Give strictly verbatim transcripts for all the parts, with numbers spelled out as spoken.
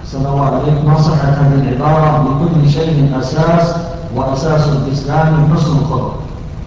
أحسن الله عليك. ما صحة هذه العبارة لكل شيء أساس وأساس الإسلام حسن الخلق؟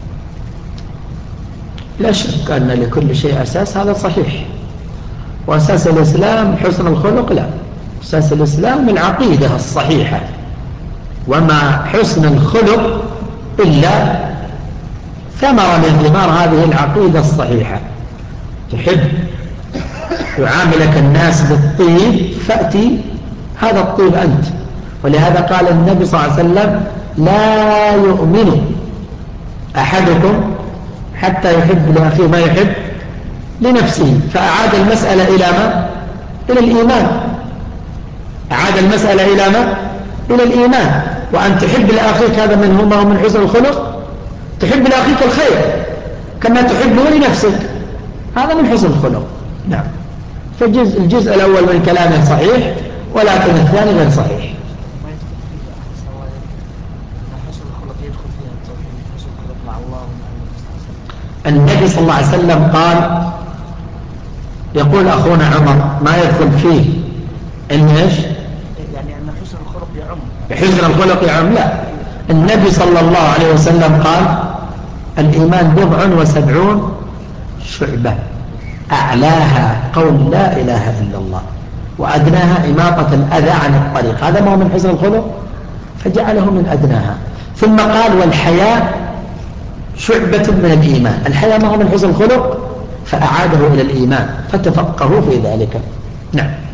لا شك أن لكل شيء أساس، هذا صحيح. وأساس الإسلام حسن الخلق؟ لا، أساس الإسلام العقيدة الصحيحة. وما حسن الخلق إلا ثمرة من ثمار هذه العقيدة الصحيحة. تحب يعاملك الناس بالطيب فأتي هذا الطيب أنت. ولهذا قال النبي صلى الله عليه وسلم: لا يؤمن أحدكم حتى يحب لأخيه ما يحب لنفسه. فأعاد المسألة إلى ما؟ إلى الإيمان. أعاد المسألة إلى ما؟ إلى الإيمان. وأن تحب لأخيك هذا من هما ومن حسن الخلق. تحب لأخيك الخير كما تحبه لنفسك، هذا من حسن الخلق. نعم. فالجزء الجزء الأول من كلامه صحيح، ولكن الثاني غير صحيح. النبي صلى الله عليه وسلم قال، يقول أخونا عمر: ما يدخل فيه إن إيش؟ يعني أن حسن الخلق يعم. حسن الخلق يعم؟ لا. النبي صلى الله عليه وسلم قال: الإيمان بضع وسبعون شعبة، أعلاها قول لا إله إلا الله، وأدناها إماطة الأذى عن الطريق. هذا ما هو من حسن الخلق، فجعله من أدناها. ثم قال: والحياء شعبة من الإيمان. الحياء ما هو من حسن الخلق، فأعاده إلى الإيمان، فتفقهوا في ذلك. نعم.